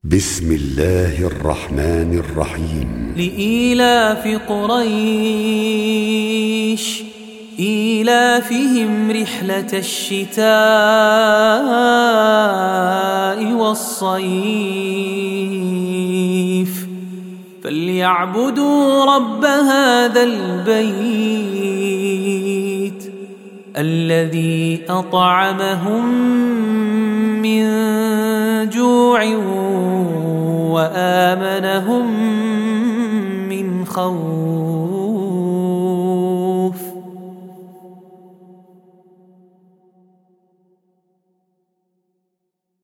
بسم الله الرحمن الرحيم. لإيلاف قريش إيلافهم رحلة الشتاء والصيف فليعبدوا رب هذا البيت الذي أطعمهم من جوع وآمنهم من خوف.